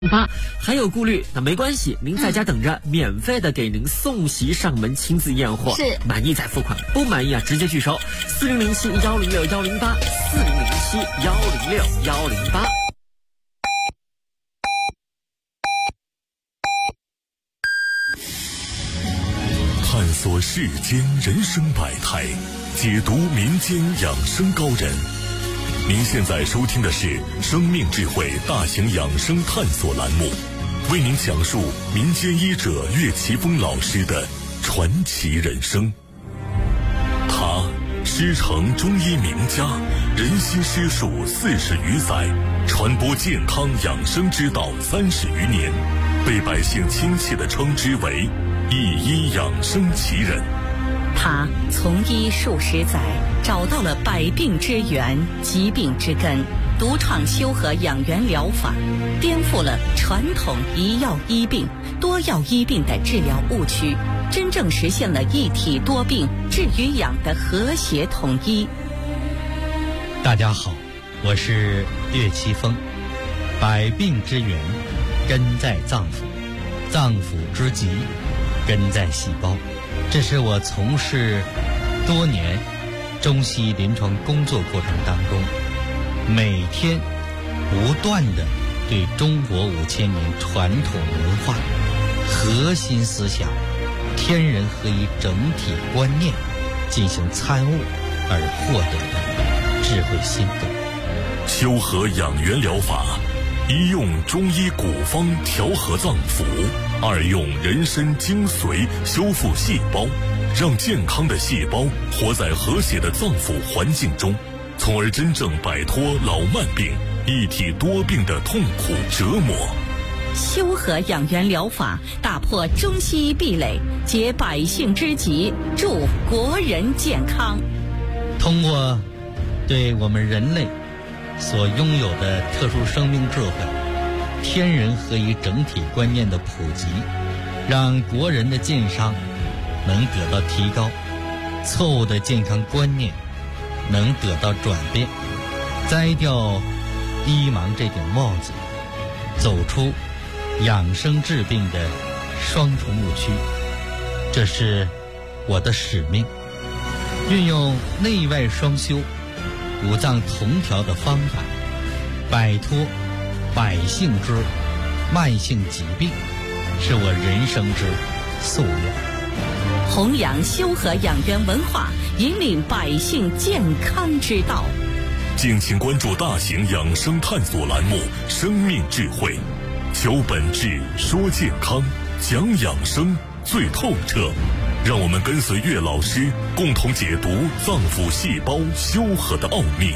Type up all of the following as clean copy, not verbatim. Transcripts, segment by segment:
8还有顾虑，那没关系，您在家等着，免费的给您送席上门，亲自验货， 是满意再付款，不满意啊直接拒收。4007-106-108，4007-106-108。 探索世间人生百态，解读民间养生高人。您现在收听的是生命智慧大型养生探索栏目，为您讲述民间医者岳奇峰老师的传奇人生。他师承中医名家，人心师术40余载，传播健康养生之道30余年，被百姓亲切地称之为一医养生奇人。 他从医数十载，找到了百病之源、疾病之根，独创修和养元疗法，颠覆了传统一药医病、多药医病的治疗误区，真正实现了一体多病、治与养的和谐统一。 大家好，我是岳奇峰。百病之源根在脏腑，脏腑之疾根在细胞。这是我从事多年中西医临床工作过程当中，每天不断地对中国5000年传统文化核心思想天人合一整体观念进行参悟而获得的智慧心得。 修和养元疗法，一用中医古方调和脏腑，二用人参精髓修复细胞，让健康的细胞活在和谐的脏腑环境中，从而真正摆脱老慢病、一体多病的痛苦折磨。 修和养元疗法打破中西医壁垒，解百姓之急，助国人健康。 通过对我们人类所拥有的特殊生命智慧、天人合一整体观念的普及，让国人的健康能得到提高，错误的健康观念能得到转变，摘掉医盲这顶帽子，走出养生治病的双重误区。这是我的使命，运用内外双修、五脏同调的方法，摆脱百姓之慢性疾病，是我人生之夙愿。 弘扬修和养元文化，引领百姓健康之道。 敬请关注大型养生探索栏目《生命智慧》，求本质，说健康，讲养生最透彻。让我们跟随岳老师，共同解读脏腑细胞修和的奥秘。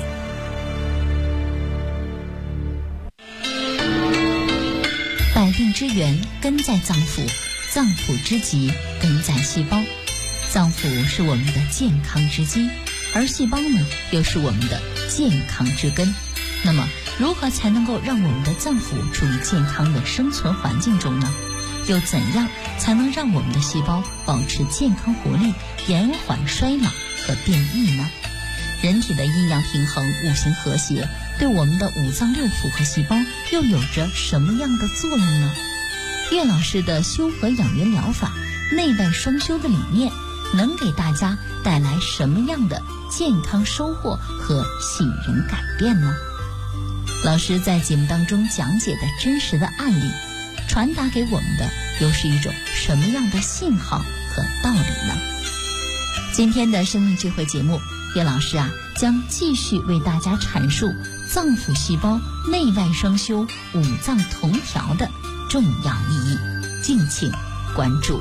百病之源根在脏腑，脏腑之疾根在细胞。脏腑是我们的健康之基，而细胞呢，又是我们的健康之根。那么，如何才能够让我们的脏腑处于健康的生存环境中呢？又怎样才能让我们的细胞保持健康活力，延缓衰老和变异呢？人体的阴阳平衡、五行和谐，对我们的五脏六腑和细胞又有着什么样的作用呢？岳老师的修和养元疗法内外双修的理念，能给大家带来什么样的健康收获和喜人改变呢？老师在节目当中讲解的真实的案例，传达给我们的又是一种什么样的信号和道理呢？今天的生命智慧节目，岳老师将继续为大家阐述脏腑细胞内外双修、五脏同调的重要意义，敬请关注。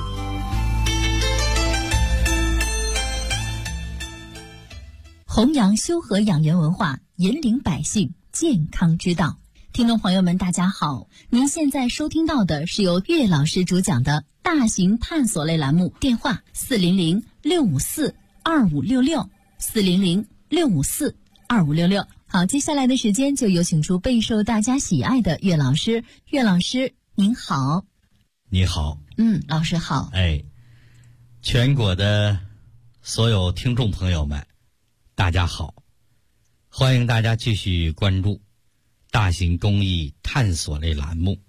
弘扬修和养元文化，引领百姓健康之道。听众朋友们大家好，您现在收听到的是由岳老师主讲的大型探索类栏目，电话400-654-2566，400-654-2566。好，接下来的时间就有请出备受大家喜爱的岳老师。岳老师您好。 你好。 老师好。 全国的所有听众朋友们大家好，欢迎大家继续关注大型公益探索类栏目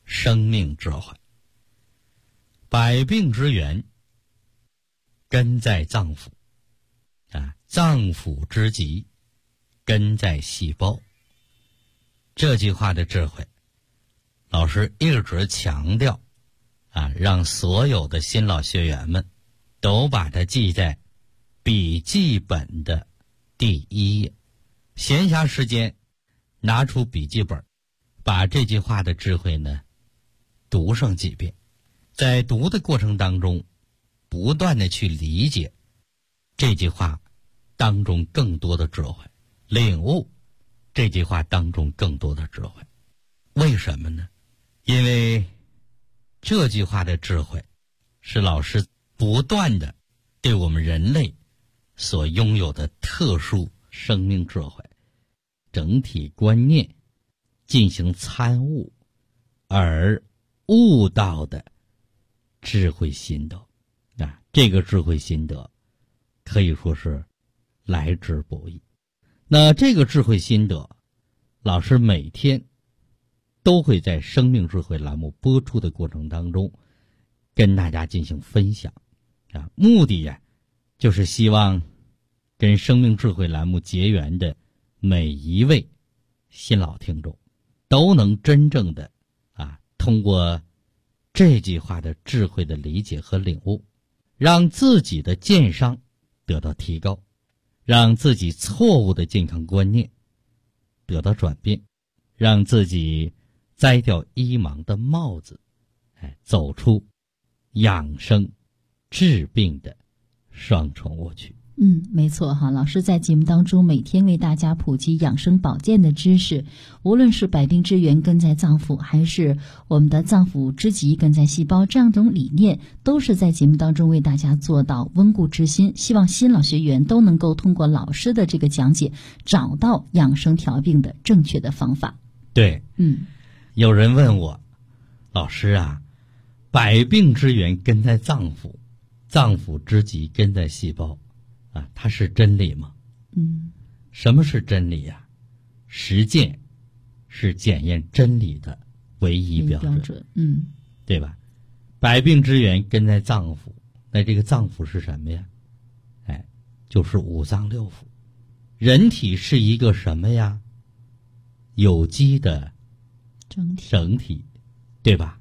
生命智慧。百病之源根在脏腑啊，脏腑之疾根在细胞。这句话的智慧，老师一直强调啊，让所有的新老学员们都把它记在笔记本的第1页。闲暇时间拿出笔记本，把这句话的智慧呢读上几遍，在读的过程当中不断的去理解这句话当中更多的智慧，领悟这句话当中更多的智慧。为什么呢？因为这句话的智慧是老师不断的对我们人类所拥有的特殊生命智慧整体观念进行参悟而悟到的智慧心得啊，这个智慧心得可以说是来之不易。那这个智慧心得，老师每天都会在生命智慧栏目播出的过程当中跟大家进行分享啊，目的呀就是希望跟生命智慧栏目结缘的每一位新老听众都能真正的通过这句话的智慧的理解和领悟，让自己的健商得到提高，让自己错误的健康观念得到转变，让自己摘掉医盲的帽子，走出养生治病的双重误区。 没错哈，老师在节目当中每天为大家普及养生保健的知识，无论是百病之源根在脏腑，还是我们的脏腑之疾根在细胞，这样一种理念都是在节目当中为大家做到温故知新，希望新老学员都能够通过老师的这个讲解找到养生调病的正确的方法。 对，有人问我，老师啊，百病之源根在脏腑，脏腑之疾根在细胞啊，它是真理吗？什么是真理呀？实践是检验真理的唯一标准。对吧？百病之源根在脏腑，那这个脏腑是什么呀？就是五脏六腑。人体是一个什么呀？有机的整体，对吧？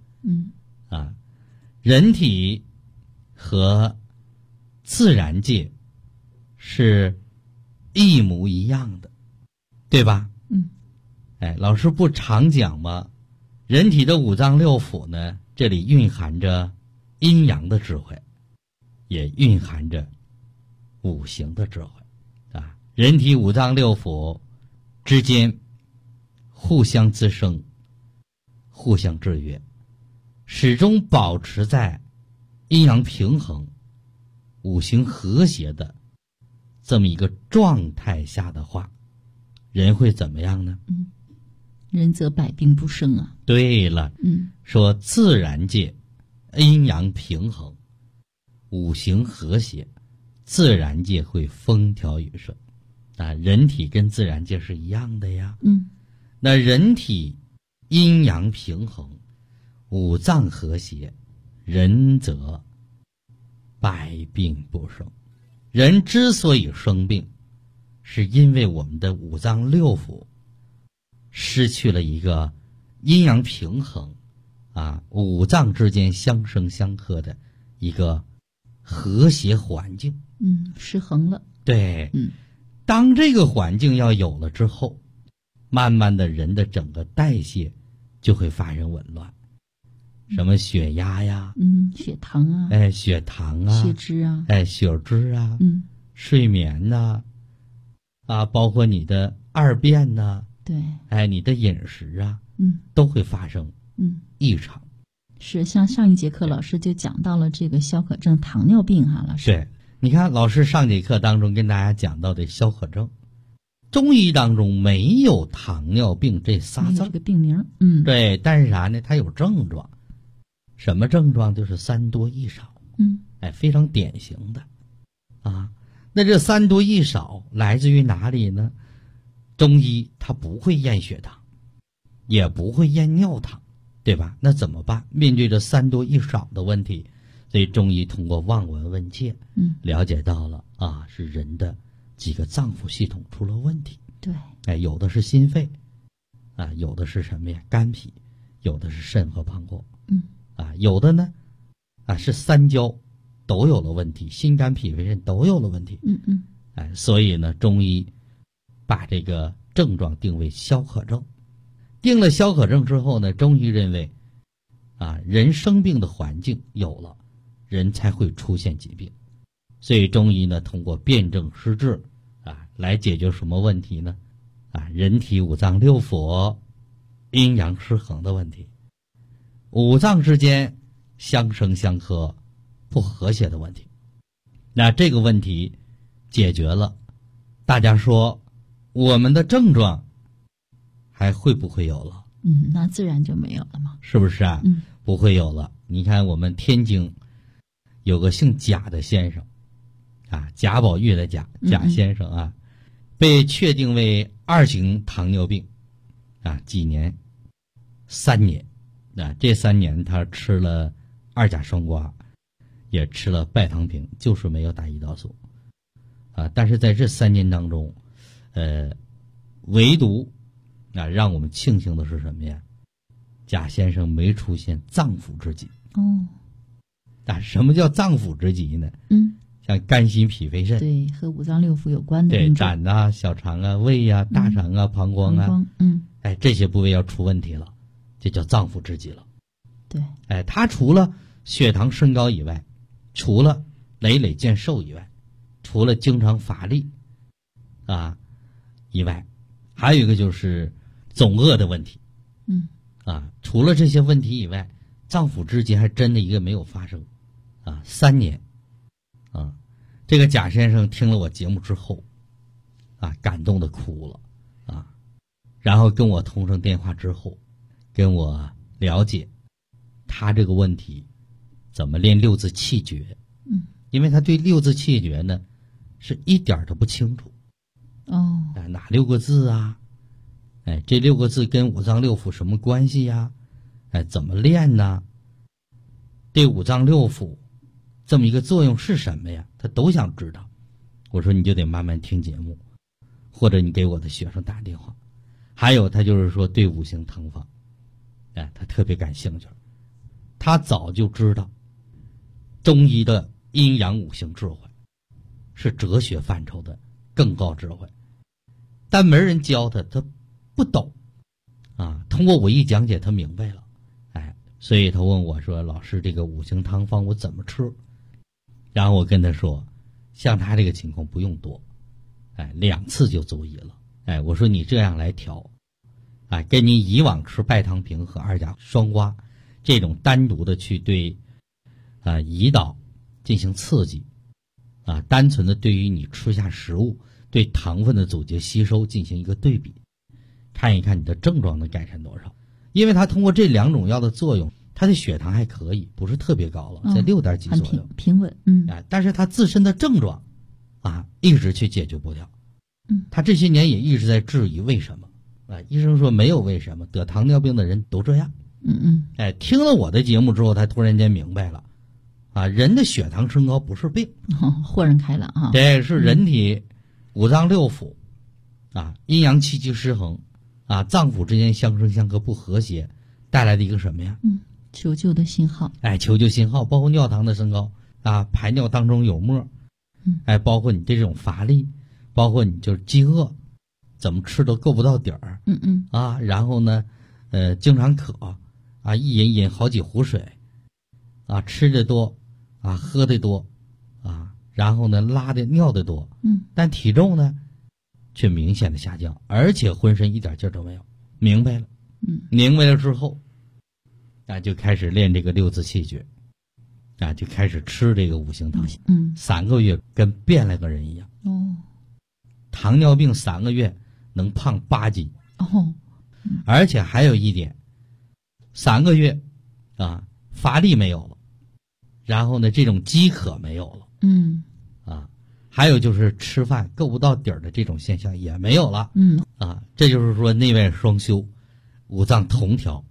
人体和自然界是一模一样的，对吧？老师不常讲吗？人体的五脏六腑呢，这里蕴含着阴阳的智慧，也蕴含着五行的智慧啊。人体五脏六腑之间互相滋生，互相制约，始终保持在阴阳平衡、五行和谐的这么一个状态下的话，人会怎么样呢？ 人则百病不生啊。 对了，说自然界阴阳平衡、五行和谐，自然界会风调雨顺啊。人体跟自然界是一样的呀。那人体阴阳平衡、五脏和谐，人则百病不生。人之所以生病，是因为我们的五脏六腑失去了一个阴阳平衡五脏之间相生相克的一个和谐环境。 失衡了。 对，当这个环境要有了之后，慢慢的人的整个代谢就会发生紊乱，什么血压呀， 血糖啊， 血糖啊， 血脂啊， 血脂啊，睡眠呐，包括你的二便呐， 对， 你的饮食啊，都会发生异常。 是，像上一节课老师就讲到了这个消渴症、糖尿病哈，老师。 对，你看老师上节课当中跟大家讲到的消渴症，中医当中没有糖尿病这仨字， 这个病名。 对，但是啥呢？它有症状，什么症状？就是三多一少。非常典型的那这三多一少来自于哪里呢？中医它不会验血糖，也不会验尿糖， 对吧？那怎么办？面对着3多1少的问题，所以中医通过望闻问切，了解到了啊，是人的几个脏腑系统出了问题。 对， 哎，有的是心肺，啊，有的是什么呀？肝脾，有的是肾和膀胱，啊，有的呢，啊是3焦都有了问题，心肝脾肺肾都有了问题。哎，所以呢，中医把这个症状定为消渴症。定了消渴症之后呢，中医认为，啊，人生病的环境有了，人才会出现疾病。所以中医呢，通过辨证施治，啊，来解决什么问题呢？啊，人体5脏6腑阴阳失衡的问题，5脏之间相生相克不和谐的问题。那这个问题解决了，大家说我们的症状还会不会有了？ 那自然就没有了嘛， 是不是啊？不会有了。你看我们天津有个姓贾的先生，啊，贾宝玉的贾先生啊，被确定为2型糖尿病，啊，几年？3年。啊，这3年他吃了2甲双胍，也吃了拜糖平，就是没有打胰岛素。啊，但是在这3年当中，唯独啊，让我们庆幸的是什么呀？贾先生没出现脏腑之疾。啊，什么叫脏腑之疾呢？像肝心脾肺肾， 对，和5脏6腑有关的对，胆啊、小肠啊、胃啊、大肠啊、膀胱啊，哎，这些部位要出问题了，这叫脏腑之疾了。 对， 哎，他除了血糖升高以外，除了累累见瘦以外，除了经常乏力啊以外，还有一个就是总饿的问题。啊，除了这些问题以外，脏腑之疾还真的一个没有发生。啊，3年。啊，这个贾先生听了我节目之后，啊，感动的哭了。啊，然后跟我通上电话之后，跟我了解他这个问题怎么练6字气诀。因为他对6字气诀呢是一点都不清楚。哪6个字啊？哎，这6个字跟5脏6腑什么关系呀？哎，怎么练呢？这5脏6腑这么一个作用是什么呀？他都想知道。我说你就得慢慢听节目，或者你给我的学生打电话。还有他就是说对5行汤方，哎，他特别感兴趣。他早就知道中医的阴阳5行智慧是哲学范畴的更高智慧，但没人教他，他不懂啊。通过我一讲解，他明白了。哎，所以他问我说：“老师，这个5行汤方我怎么吃？”然后我跟他说，像他这个情况不用多，哎，2次就足矣了。哎，我说你这样来调，哎，跟你以往吃拜糖平和2甲双胍这种单独的去对胰岛进行刺激，啊，单纯的对于你吃下食物对糖分的阻截吸收进行一个对比，看一看你的症状能改善多少。因为他通过这2种药的作用，他的血糖还可以，不是特别高了，在6点几左右， 平稳。 但是他自身的症状啊一直去解决不掉。他这些年也一直在质疑为什么。啊，医生说没有为什么，得糖尿病的人都这样。哎，听了我的节目之后，他突然间明白了，啊，人的血糖升高不是病， 豁然开朗啊。 对，是人体5脏6腑，啊，阴阳气机失衡，啊，脏腑之间相生相克不和谐，带来的一个什么呀？ 求救的信号。 哎，求救信号，包括尿糖的升高，啊，排尿当中有沫，哎，包括你这种乏力，包括你就是饥饿，怎么吃都够不到底儿。啊，然后呢，经常渴，啊，一饮好几壶水，啊，吃的多，啊，喝的多，啊，然后呢，拉的尿的多，但体重呢，却明显的下降，而且浑身一点劲儿都没有。明白了，明白了之后，啊，就开始练这个6字气诀，啊，就开始吃这个5行汤，3个月跟变了个人一样。糖尿病3个月能胖8斤。而且还有一点，3个月，啊，乏力没有了，然后呢，这种饥渴没有了，啊，还有就是吃饭够不到底儿的这种现象也没有了，啊，这就是说内外双修，5脏同调，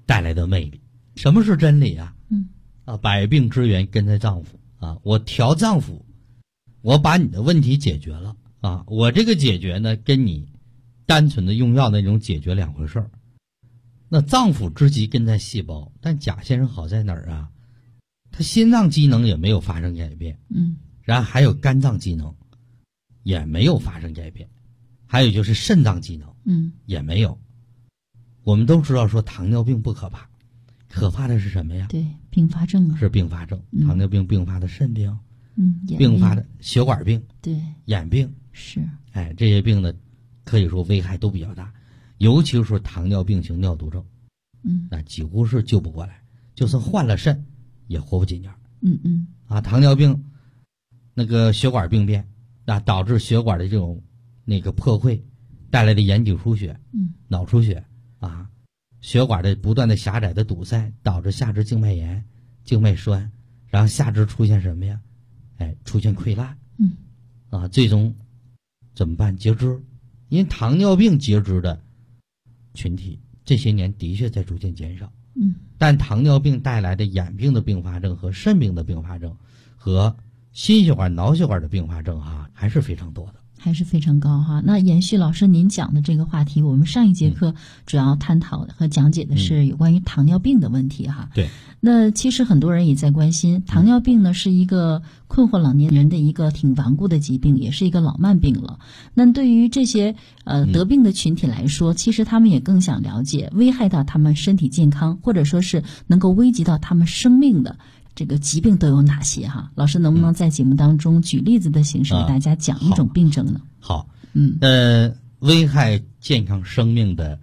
带来的魅力。什么是真理啊？百病之源根在脏腑啊！我调脏腑，我把你的问题解决了啊！我这个解决呢，跟你单纯的用药那种解决两回事儿。那脏腑之疾根在细胞，但贾先生好在哪儿啊？他心脏机能也没有发生改变，然后还有肝脏机能也没有发生改变，还有就是肾脏机能，也没有。我们都知道说糖尿病不可怕，可怕的是什么呀？ 对，并发症啊， 是并发症，糖尿病并发的肾病， 并发的血管病， 对， 眼病是， 这些病呢，可以说危害都比较大，尤其是糖尿病型尿毒症，那几乎是救不过来，就算换了肾也活不几年。糖尿病那个血管病变，导致血管的这种那个破溃带来的眼底出血，脑出血血管的不断的狭窄的堵塞，导致下肢静脉炎、静脉栓，然后下肢出现什么呀？出现溃烂，最终怎么办？截肢。因为糖尿病截肢的群体这些年的确在逐渐减少，但糖尿病带来的眼病的并发症和肾病的并发症和心血管、脑血管的并发症还是非常多的。 还是非常高哈。那延续老师您讲的这个话题，我们上一节课主要探讨和讲解的是有关于糖尿病的问题哈。 对。 那其实很多人也在关心，糖尿病呢是一个困惑老年人的一个挺顽固的疾病，也是一个老慢病了。那对于这些得病的群体来说，其实他们也更想了解危害到他们身体健康，或者说是能够危及到他们生命的这个疾病都有哪些哈？老师能不能在节目当中举例子的形式给大家讲一种病症呢？ 好，危害健康生命的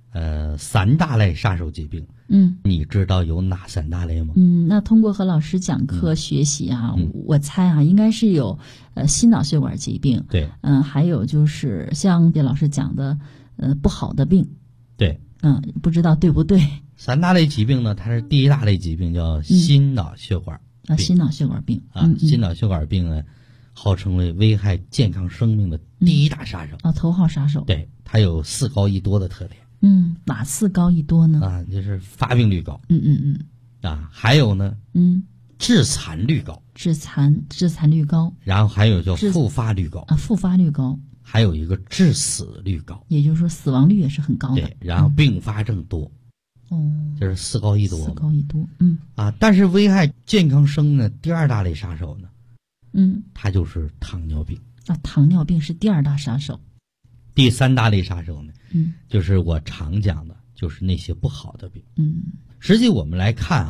3大类杀手疾病，你知道有哪3大类吗？ 那通过和老师讲课学习我猜应该是有心脑血管疾病， 对， 还有就是像叶老师讲的不好的病， 对， 不知道对不对 ？3大类疾病呢，它是第一大类疾病叫心脑血管病， 心脑血管病心脑血管病呢，号称为危害健康生命的第一大杀手头号杀手。 对，它有4高1多的特点。 哪4高1多呢？ 就是发病率高。还有呢，致残率高。致残率高。 然后还有叫复发率高。 复发率高。 还有一个致死率高。 也就是说死亡率也是很高的。 对，然后并发症多。就是4高1多。 4高1多。 但是危害健康生命的第2大类杀手呢，它就是糖尿病。 糖尿病是第2大杀手。 第3大类杀手呢，就是我常讲的，就是那些不好的病。实际我们来看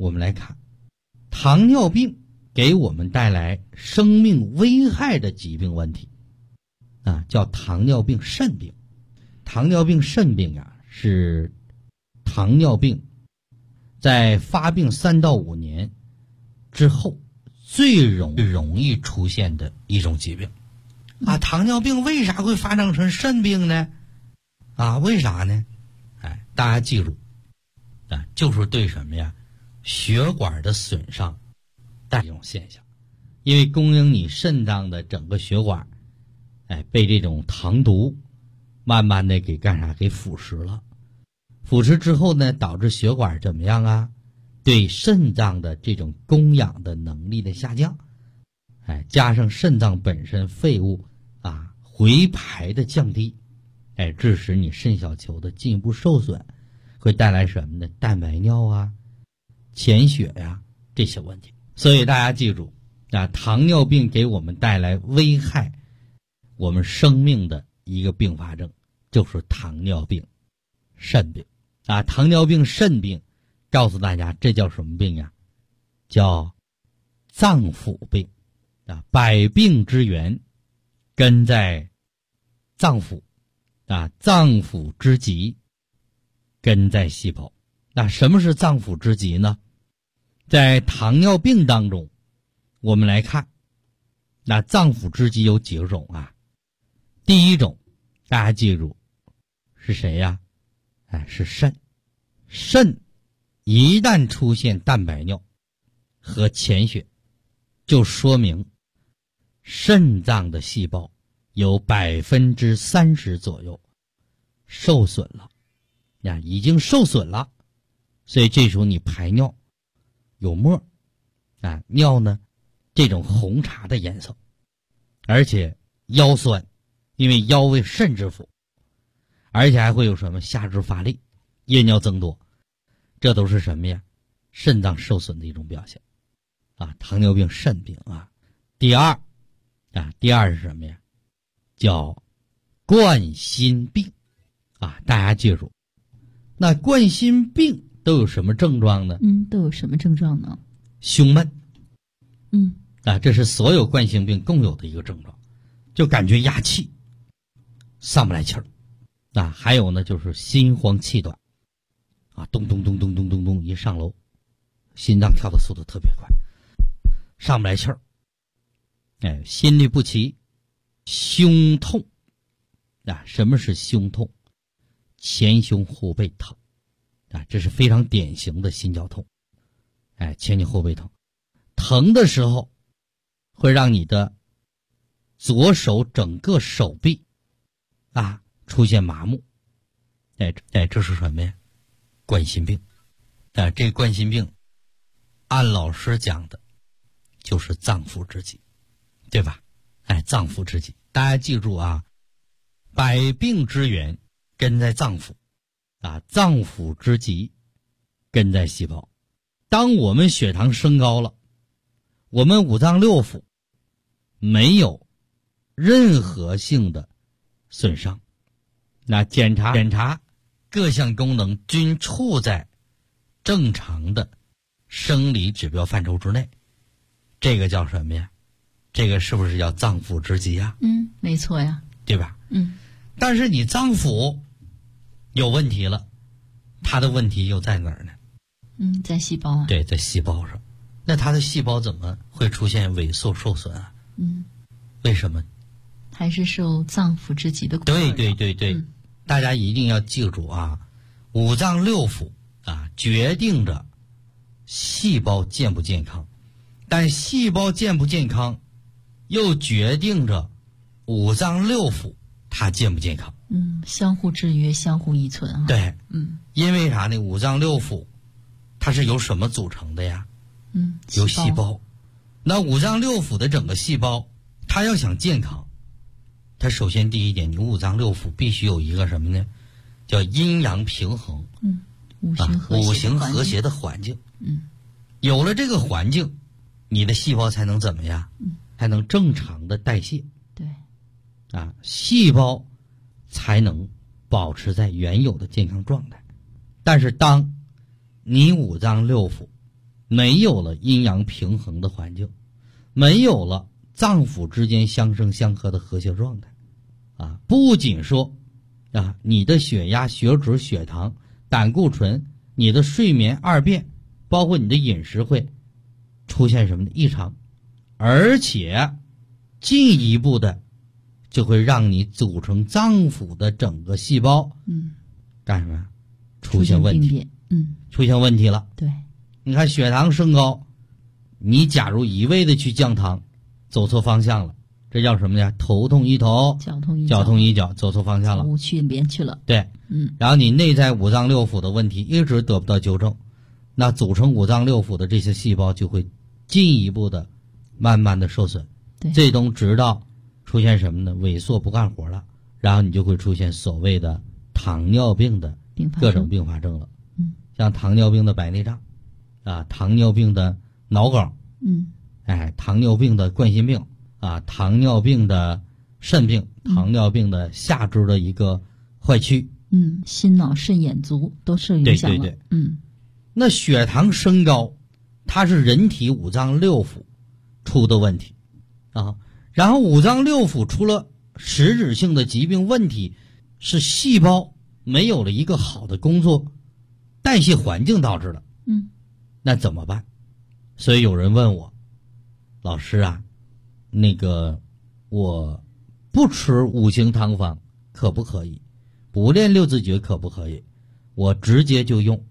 糖尿病给我们带来生命危害的疾病问题叫糖尿病肾病。糖尿病肾病是糖尿病在发病3到5年之后最容易出现的一种疾病。糖尿病为啥会发展成肾病呢？为啥呢？大家记住就是对什么呀？血管的损伤带这种现象。因为供应你肾脏的整个血管被这种糖毒慢慢的给干啥？给腐蚀了。腐蚀之后呢，导致血管怎么样对肾脏的这种供氧的能力的下降，加上肾脏本身废物回排的降低，致使你肾小球的进一步受损，会带来什么呢？蛋白尿潜血这些问题。所以大家记住糖尿病给我们带来危害我们生命的一个并发症，就是糖尿病肾病。糖尿病肾病告诉大家这叫什么病呀？叫脏腑病。百病之源根在脏腑，脏腑之疾根在细胞。什么是脏腑之疾呢？在糖尿病当中，我们来看脏腑之疾有几种第一种大家记住是谁呀？是肾。肾一旦出现蛋白尿和潜血，就说明肾脏的细胞有30%左右受损了，已经受损了。 所以这时候你排尿有沫啊，尿呢这种红茶的颜色，而且腰酸，因为腰为肾之府，而且还会有什么下肢乏力、夜尿增多，这都是什么呀？肾脏受损的一种表现啊，糖尿病肾病啊。第二是什么呀？叫冠心病啊，大家记住，那冠心病都有什么症状呢？ 都有什么症状呢？ 胸闷。这是所有冠心病共有的一个症状，就感觉压气，上不来气儿啊。还有呢，就是心慌气短啊，咚咚咚咚咚咚咚，一上楼，心脏跳的速度特别快，上不来气儿。心律不齐，胸痛啊。什么是胸痛？前胸后背疼啊，这是非常典型的心绞痛。前胸后背疼，疼的时候会让你的左手整个手臂啊出现麻木。这是什么呀？冠心病。这冠心病按老师讲的就是脏腑之疾，对吧？脏腑之疾，大家记住啊，百病之源根在脏腑啊，脏腑之疾根在细胞。当我们血糖升高了，我们五脏六腑没有任何性的损伤，那检查各项功能均处在正常的生理指标范畴之内，这个叫什么呀？这个是不是叫脏腑之疾呀？ 没错呀， 对吧？但是你脏腑有问题了，它的问题又在哪儿呢？ 在细胞啊。 对，在细胞上。那它的细胞怎么会出现萎缩受损啊？为什么？ 还是受脏腑之疾的困扰。 对，大家一定要记住啊，五脏六腑啊决定着细胞健不健康，但细胞健不健康又决定着五脏六腑它健不健康。 相互制约，相互依存啊。 对，因为啥呢？五脏六腑它是由什么组成的呀？由细胞。那五脏六腑的整个细胞，它要想健康，它首先第一点，你五脏六腑必须有一个什么呢？叫阴阳平衡。五行和谐的环境。有了这个环境，你的细胞才能怎么样？才能正常的代谢。 对。 细胞才能保持在原有的健康状态。但是当你五脏六腑没有了阴阳平衡的环境，没有了脏腑之间相生相克的和谐状态不仅说你的血压、血脂、血糖、胆固醇、你的睡眠二便，包括你的饮食会出现什么异常，而且进一步的就会让你组成脏腑的整个细胞干什么？出现问题。出现问题了。 对， 你看血糖升高，你假如一味的去降糖，走错方向了，这叫什么呀？头痛医头，脚痛医脚，走错方向了， 无去边去了。 对，然后你内在五脏六腑的问题一直得不到纠正，那组成五脏六腑的这些细胞就会进一步的慢慢的受损。 对， 最终直到出现什么呢？萎缩不干活了，然后你就会出现所谓的糖尿病的各种并发症了。像糖尿病的白内障糖尿病的脑梗，糖尿病的冠心病糖尿病的肾病，糖尿病的下肢的一个坏疽， 心脑肾眼足都受影响了。 对，那血糖升高，它是人体五脏六腑出的问题然后五脏六腑出了实质性的疾病问题，是细胞没有了一个好的工作代谢环境导致的。那怎么办？所以有人问我，老师啊，那个我不吃五行汤方可不可以？不练六字诀可不可以？我直接就用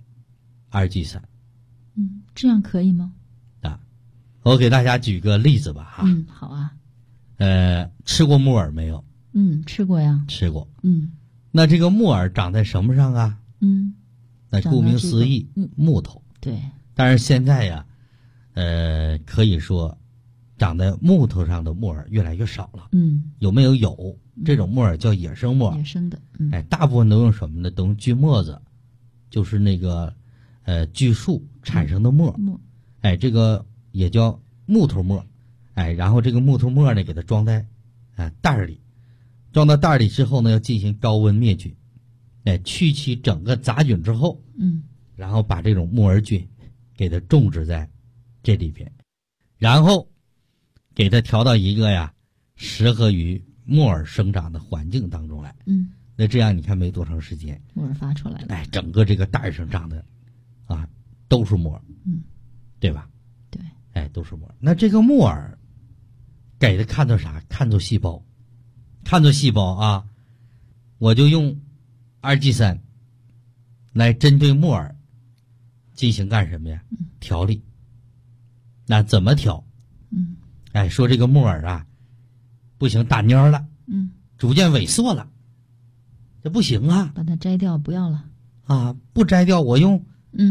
2G3。 这样可以吗？ 我给大家举个例子吧好啊。 吃过木耳没有？ 吃过呀。 吃过。那这个木耳长在什么上啊？ 那顾名思义，木头。 对。 但是现在呀，可以说，长在木头上的木耳越来越少了。有没有？有，这种木耳叫野生木耳。 野生的。 大部分都用什么呢？都用锯末子，就是那个锯树产生的末。这个也叫木头末。然后这个木头末呢，给它装在袋儿里，装到袋儿里之后呢，要进行高温灭菌。去其整个杂菌之后，然后把这种木耳菌给它种植在这里边，然后给它调到一个适合于木耳生长的环境当中来。那这样你看没多长时间， 木耳发出来了。 整个这个袋上长的都是木耳，对吧？ 对， 都是木耳。那这个木耳给它看作啥？看作细胞，看作细胞啊！我就用2G3来针对木耳进行干什么呀？调理。那怎么调？说这个木耳不行，打蔫了，逐渐萎缩了，这不行啊！ 把它摘掉，不要了不摘掉，我用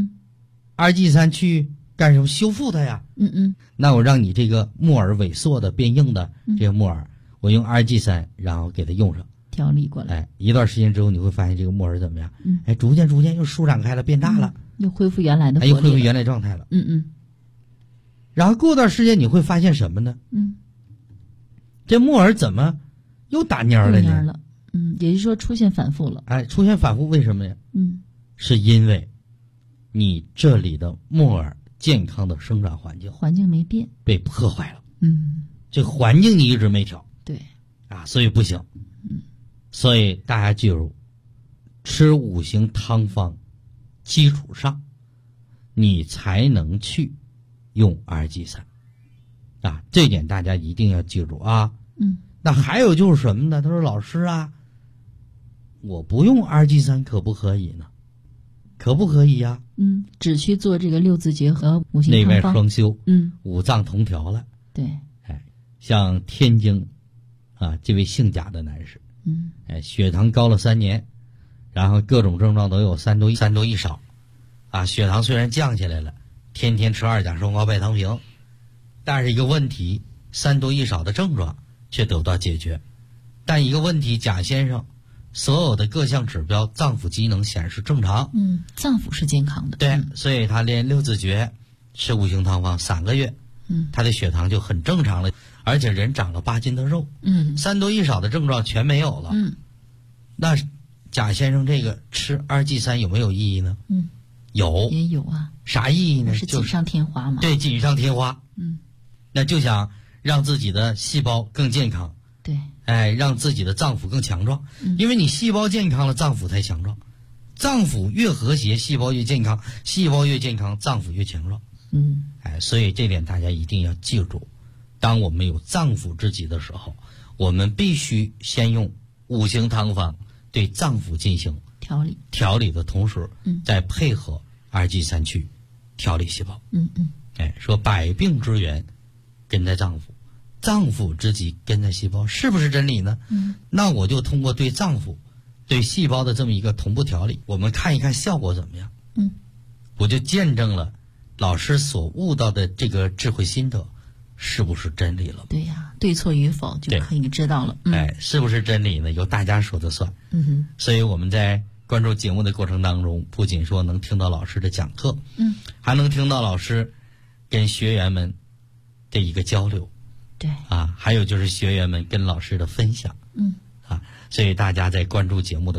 2G3去干什么？修复它呀。那我让你这个木耳萎缩的变硬的这个木耳，我用2G3，然后给它用上。 调理过来。 一段时间之后，你会发现这个木耳怎么样？逐渐又舒展开了，变大了， 又恢复原来的活力， 又恢复原来状态了。然后过段时间你会发现什么呢？这木耳怎么又打蔫了呢？ 也就是说出现反复了。 出现反复为什么呀？是因为你这里的木耳健康的生长环境没变， 被破坏了。这环境你一直没调。 对。 所以不行。所以大家记住，吃5行汤方基础上，你才能去用2G3。这点大家一定要记住啊。那还有就是什么呢？他说老师我不用2G3可不可以呢？可不可以呀？ 只需做这个6字结合5行内外汤方， 双修，五脏同调了。 对。 像天津这位姓贾的男士，血糖高了3年，然后各种症状都有3多1少，血糖虽然降下来了，天天吃2甲双胍拜糖平，但是一个问题，3多1少的症状却得不到解决。但一个问题，贾先生所有的各项指标脏腑机能显示正常， 脏腑是健康的。 对，所以他练6字诀，吃5行汤方3个月，他的血糖就很正常了，而且人长了8斤的肉，3多1少的症状全没有了。那贾先生这个吃2G3有没有意义呢？有， 也有啊。 啥意义呢？ 是锦上添花嘛。 对，锦上添花。那就想让自己的细胞更健康。 对。 让自己的脏腑更强壮。因为你细胞健康了，脏腑才强壮。脏腑越和谐，细胞越健康；细胞越健康，脏腑越强壮。所以这点大家一定要记住。当我们有脏腑之疾的时候，我们必须先用5行汤方对脏腑进行调理的同时，再配合2G3去调理细胞。说百病之源根在脏腑，脏腑之疾根在细胞，是不是真理呢？那我就通过对脏腑、对细胞的这么一个同步调理，我们看一看效果怎么样。我就见证了老师所悟到的这个智慧心得是不是真理了？ 对呀，对错与否就可以知道了。 是不是真理呢？由大家说的算。所以我们在关注节目的过程当中，不仅说能听到老师的讲课，还能听到老师跟学员们的一个交流。 对。 还有就是学员们跟老师的分享。所以大家在关注节目的